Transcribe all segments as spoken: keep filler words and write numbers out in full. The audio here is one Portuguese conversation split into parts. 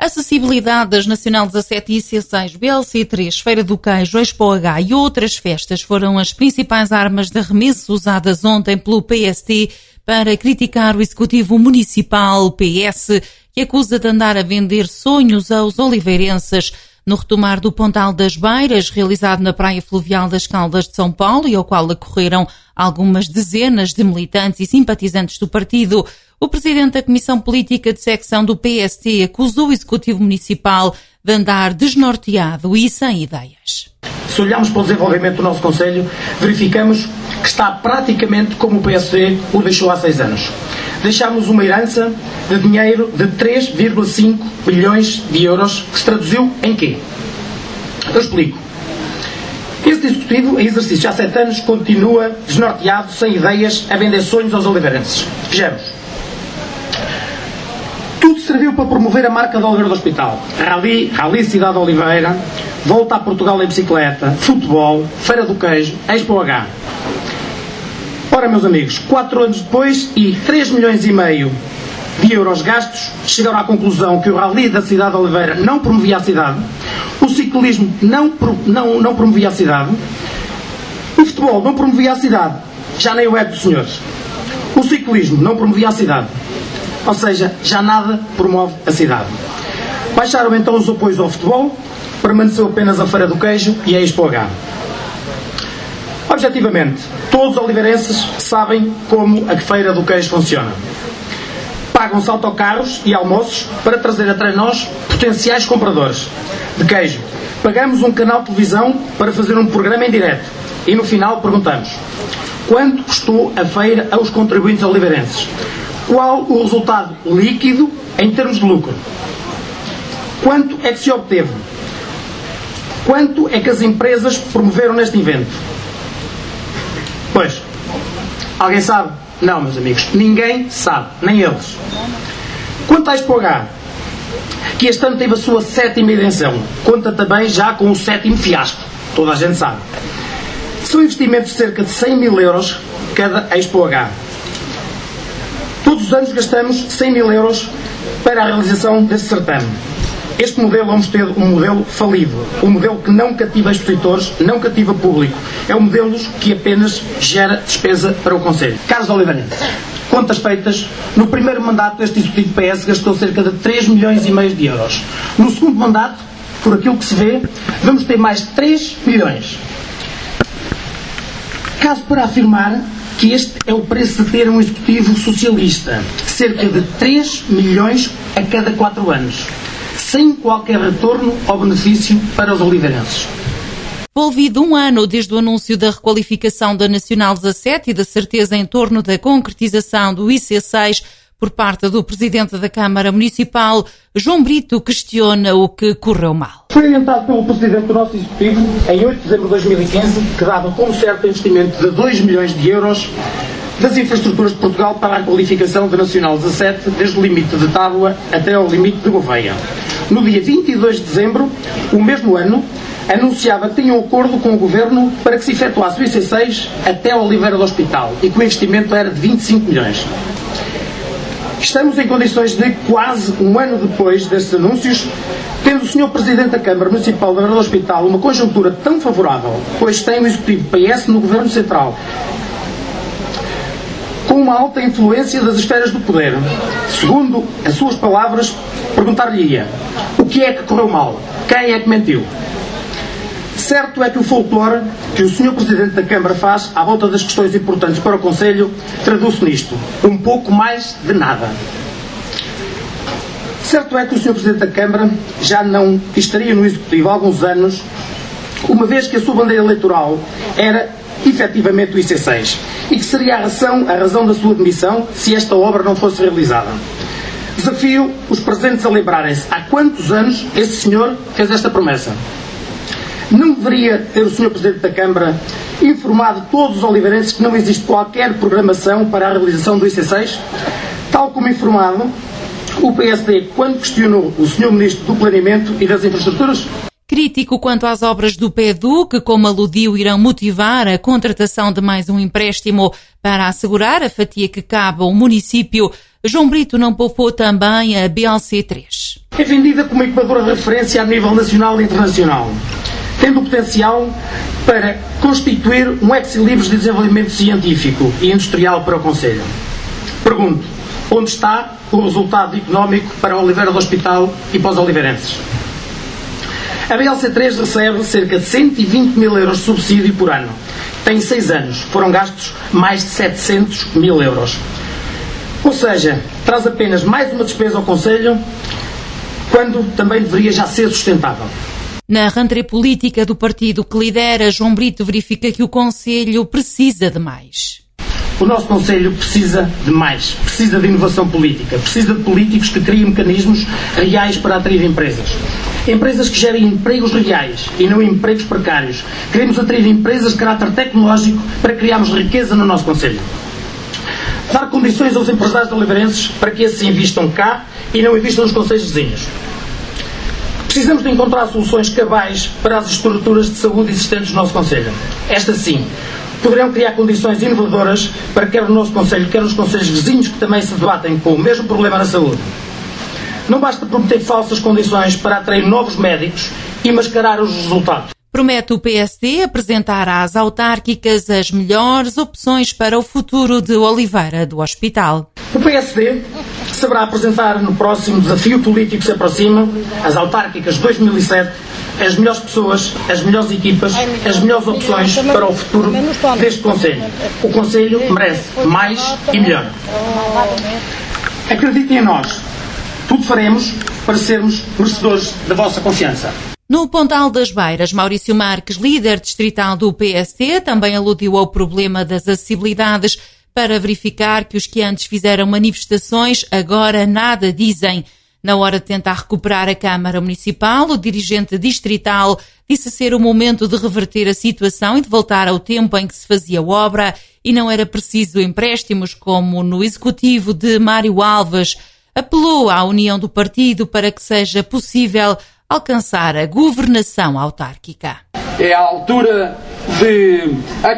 Acessibilidade das Nacional dezassete e I C seis, B L C três, Feira do Queijo, Expo H e outras festas foram as principais armas de arremesso usadas ontem pelo P S T para criticar o Executivo Municipal P S, que acusa de andar a vender sonhos aos oliveirenses. No retomar do Pontal das Beiras, realizado na Praia Fluvial das Caldas de São Paulo e ao qual acorreram algumas dezenas de militantes e simpatizantes do partido, o presidente da Comissão Política de Secção do P S T acusou o Executivo Municipal de andar desnorteado e sem ideias. Se olharmos para o desenvolvimento do nosso Concelho, verificamos que está praticamente como o P S T o deixou há seis anos. Deixámos uma herança de dinheiro de três vírgula cinco bilhões de euros, que se traduziu em quê? Eu explico. Este Executivo, em exercício há sete anos, continua desnorteado, sem ideias, a vender sonhos aos oliveirenses. Vejamos. Tudo serviu para promover a marca da Oliveira do Hospital. Rally, Rally Cidade de Oliveira, Volta a Portugal em bicicleta, futebol, Feira do Queijo, Expo H. Ora, meus amigos, quatro anos depois e três milhões e meio de euros gastos, chegaram à conclusão que o Rally da Cidade de Oliveira não promovia a cidade, o ciclismo não, não, não promovia a cidade, o futebol não promovia a cidade, já nem o é dos senhores. O ciclismo não promovia a cidade, ou seja, já nada promove a cidade. Baixaram então os apoios ao futebol, permaneceu apenas a Feira do Queijo e a Expo H. Objetivamente, todos os oliveirenses sabem como a Feira do Queijo funciona. Pagam-se autocarros e almoços para trazer até nós potenciais compradores de queijo. Pagamos um canal de televisão para fazer um programa em direto e no final perguntamos: quanto custou a feira aos contribuintes oliveirenses? Qual o resultado líquido em termos de lucro? Quanto é que se obteve? Quanto é que as empresas promoveram neste evento? Pois, alguém sabe? Não, meus amigos, ninguém sabe, nem eles. Quanto à Expo H, que este ano teve a sua sétima edição, conta também já com o sétimo fiasco, toda a gente sabe. São investimentos de cerca de cem mil euros cada Expo H. Todos os anos gastamos cem mil euros para a realização deste certame. Este modelo é um modelo falido, um modelo que não cativa expositores, não cativa público. É um modelo que apenas gera despesa para o Concelho. Caros oliveirenses, contas feitas, no primeiro mandato deste Executivo P S gastou cerca de três milhões e meio de euros. No segundo mandato, por aquilo que se vê, vamos ter mais três milhões. Caso para afirmar que este é o preço de ter um Executivo socialista, cerca de três milhões a cada quatro anos. Sem qualquer retorno ou benefício para os oliveirenses. Envolvido um ano desde o anúncio da requalificação da Nacional dezassete e da certeza em torno da concretização do I C seis por parte do Presidente da Câmara Municipal, João Brito questiona o que correu mal. Foi orientado pelo Presidente do nosso Executivo, em oito de dezembro de dois mil e quinze, que dava como certo investimento de dois milhões de euros das infraestruturas de Portugal para a qualificação da Nacional dezassete, desde o limite de Tábua até ao limite de Gouveia. No dia vinte e dois de dezembro, o mesmo ano, anunciava que tinha um acordo com o Governo para que se efetuasse o I C seis até a Oliveira do Hospital e que o investimento era de vinte e cinco milhões. Estamos em condições de, quase um ano depois destes anúncios, tendo o senhor Presidente da Câmara Municipal de Oliveira do Hospital uma conjuntura tão favorável, pois tem o Executivo P S no Governo Central, com uma alta influência das esferas do poder. Segundo as suas palavras, perguntar-lhe-ia: o que é que correu mal? Quem é que mentiu? Certo é que o folclore que o senhor Presidente da Câmara faz à volta das questões importantes para o Concelho traduz-se nisto: um pouco mais de nada. Certo é que o senhor Presidente da Câmara já não estaria no Executivo há alguns anos, uma vez que a sua bandeira eleitoral era efetivamente o I C seis, e que seria a razão, a razão da sua demissão se esta obra não fosse realizada. Desafio os presentes a lembrarem-se há quantos anos esse senhor fez esta promessa. Não deveria ter o senhor Presidente da Câmara informado todos os oliveirenses que não existe qualquer programação para a realização do I C seis, tal como informado o P S D quando questionou o senhor Ministro do Planeamento e das Infraestruturas? Crítico quanto às obras do P E D U, que, como aludiu, irão motivar a contratação de mais um empréstimo para assegurar a fatia que cabe ao município, João Brito não poupou também a B L C três. É vendida como incubadora de referência a nível nacional e internacional, tendo o potencial para constituir um ex-libris de desenvolvimento científico e industrial para o Conselho. Pergunto, onde está o resultado económico para Oliveira do Hospital e para os oliveirenses? A B L C três recebe cerca de cento e vinte mil euros de subsídio por ano. Tem seis anos. Foram gastos mais de setecentos mil euros. Ou seja, traz apenas mais uma despesa ao Conselho, quando também deveria já ser sustentável. Na rentrée política do partido que lidera, João Brito verifica que o Conselho precisa de mais. O nosso Conselho precisa de mais. Precisa de inovação política. Precisa de políticos que criem mecanismos reais para atrair empresas. Empresas que gerem empregos reais e não empregos precários. Queremos atrair empresas de caráter tecnológico para criarmos riqueza no nosso Conselho. Dar condições aos empresários oliveirenses para que esses invistam cá e não invistam nos concelhos vizinhos. Precisamos de encontrar soluções cabais para as estruturas de saúde existentes no nosso Conselho. Estas sim poderão criar condições inovadoras para quer no nosso Conselho, quer nos concelhos vizinhos que também se debatem com o mesmo problema na saúde. Não basta prometer falsas condições para atrair novos médicos e mascarar os resultados. Promete o P S D apresentar às autárquicas as melhores opções para o futuro de Oliveira do Hospital. O P S D saberá apresentar no próximo desafio político que se aproxima, as autárquicas dois mil e sete, as melhores pessoas, as melhores equipas, as melhores opções para o futuro deste Conselho. O Conselho merece mais e melhor. Acreditem em nós. Tudo faremos para sermos merecedores da vossa confiança. No Pontal das Beiras, Maurício Marques, líder distrital do P S D, também aludiu ao problema das acessibilidades para verificar que os que antes fizeram manifestações agora nada dizem. Na hora de tentar recuperar a Câmara Municipal, o dirigente distrital disse ser o momento de reverter a situação e de voltar ao tempo em que se fazia obra e não era preciso empréstimos como no executivo de Mário Alves. Apelou à união do partido para que seja possível alcançar a governação autárquica. É a altura de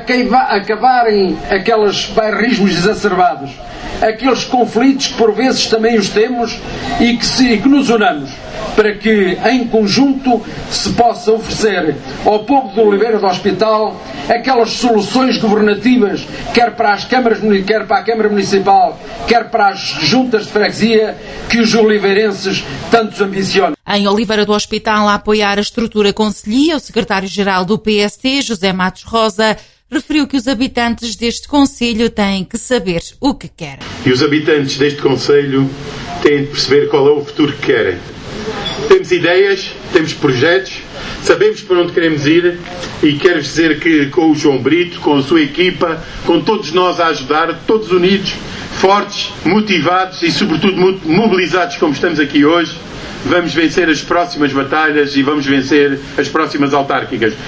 acabarem aqueles bairrismos exacerbados, aqueles conflitos que por vezes também os temos e que, se, que nos unamos para que em conjunto se possa oferecer ao povo de Oliveira do Hospital aquelas soluções governativas, quer para as câmaras, quer para a Câmara Municipal, quer para as juntas de freguesia, que os oliveirenses tantos ambicionam. Em Oliveira do Hospital, a apoiar a estrutura concelhia, o secretário-geral do P S D, José Matos Rosa, referiu que os habitantes deste concelho têm que saber o que querem. E os habitantes deste concelho têm de perceber qual é o futuro que querem. Temos ideias, temos projetos, sabemos para onde queremos ir e quero dizer que com o João Brito, com a sua equipa, com todos nós a ajudar, todos unidos, fortes, motivados e sobretudo mobilizados como estamos aqui hoje, vamos vencer as próximas batalhas e vamos vencer as próximas autárquicas.